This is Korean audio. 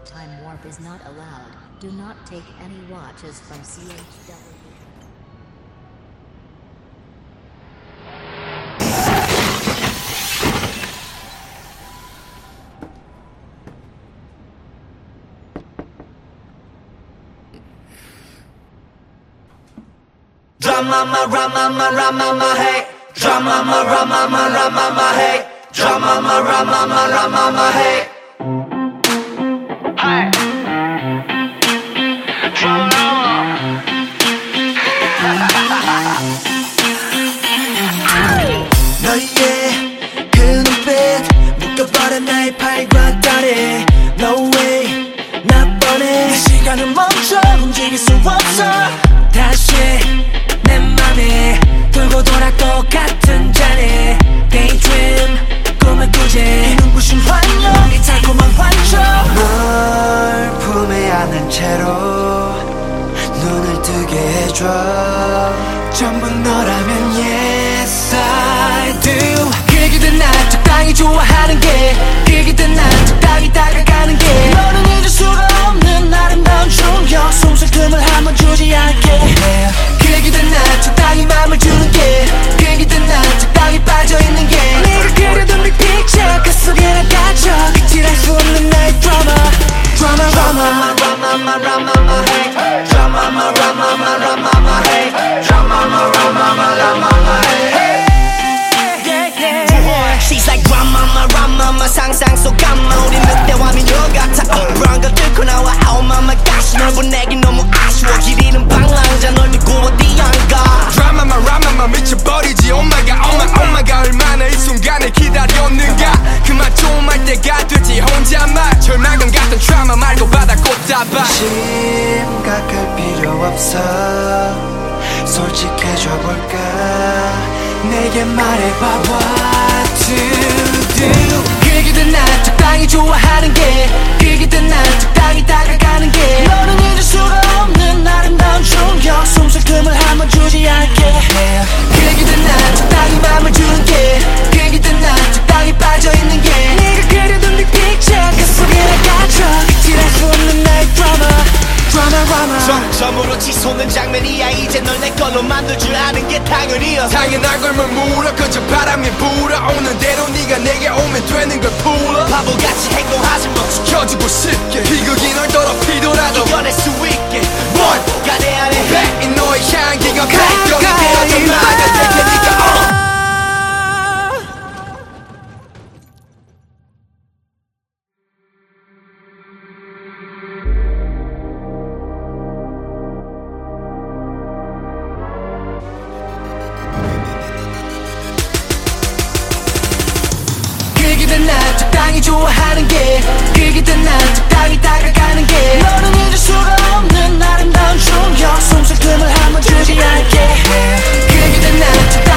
Time warp is not allowed. Do not take any watches from CHW. Drama, rama, rama, hey. Drama, rama, hey. Drama, rama, hey. Hey. Drama. 너의 그 눈빛 묶어버린 나의 팔과 다리. No way, 나 뻔해. 시간은 멈춰 움직일 수 없어. 다시 내 맘에 돌고 돌아 똑같은 자리. Daydream 꿈을 꾸지. 이 눈부신 환영 이 달콤한 환청. 널 품에 안은 채로 눈을 뜨게 해줘. 전부 너라면 yes I do. 그기든 난 적당히 좋아하는 게 그기든 난 적당히 다가가는 게 너는 잊을 수가 없는 아름다운 충격. 숨쉴 틈을 한번 주지 않게. 그기든 난 적당히 맘을 주는 게 그기든 난 적당히 빠져있는 게 네가 그려둔 빅 픽처 그 속에 나 갇혀 끝이랄 수 없는 나의 드라마. Drama, drama, drama, drama, hey. Drama, drama, drama, hey. Drama, drama, drama, hey. She's like drama, drama, 상상 속 감마. 우린 늑대와 미녀 같아. Brown 걸 뚫고 나와. Oh my gosh, 널 보내긴 너무 아쉬워. 길 잃은 방랑자 널 믿고 어디 안 가. 드라마마 미쳐버리지. Oh my god, oh my god. 얼마나 이 순간을 기다렸는가. 그만 좀 할 때가 됐지 혼자만. 절망감 같은 트라우마 말고 바다 꽃다발. 심각할 필요 없어. 솔직해져 볼까. 내게 말해봐 what to do. 그기든 난 적당히 좋아하는 게 그기든 난 적당히 다가가는 게 너는 잊을 수가 없는 아름다운 충격. 숨쉴 틈을 한번 주지 않게. 그기든 난 적당히 맘을 주는 게 그기든 난 적당히 빠져있는 게 네가 그려둔 빅 픽처 그 속에 나 갇혀 끝이랄 수 없는 나의 드라마. 점으로 치솟는 장면이야. 이제 널 내 걸로 만들 줄 아는 게 당연이야. 당연한 걸뭘 물어. 그저 바람이 불어오는 대로 네가 내게 오면 되는 걸 풀어. 바보같이 행동하지 마. 지켜주고 싶게 비극이 널 더럽히더라도 이겨낼 수 있게 뭔가 내 안에 배인 너의 향기가 백경이 되어져 마냥 될 테니까. 그기든 난 적당히 좋아하는 게 그기든 난 적당히 다가가는 게 너는 잊을 수가 없는 아름다운 충격. 숨쉴 틈을 한번 주지 않게. 그기든 난 적당히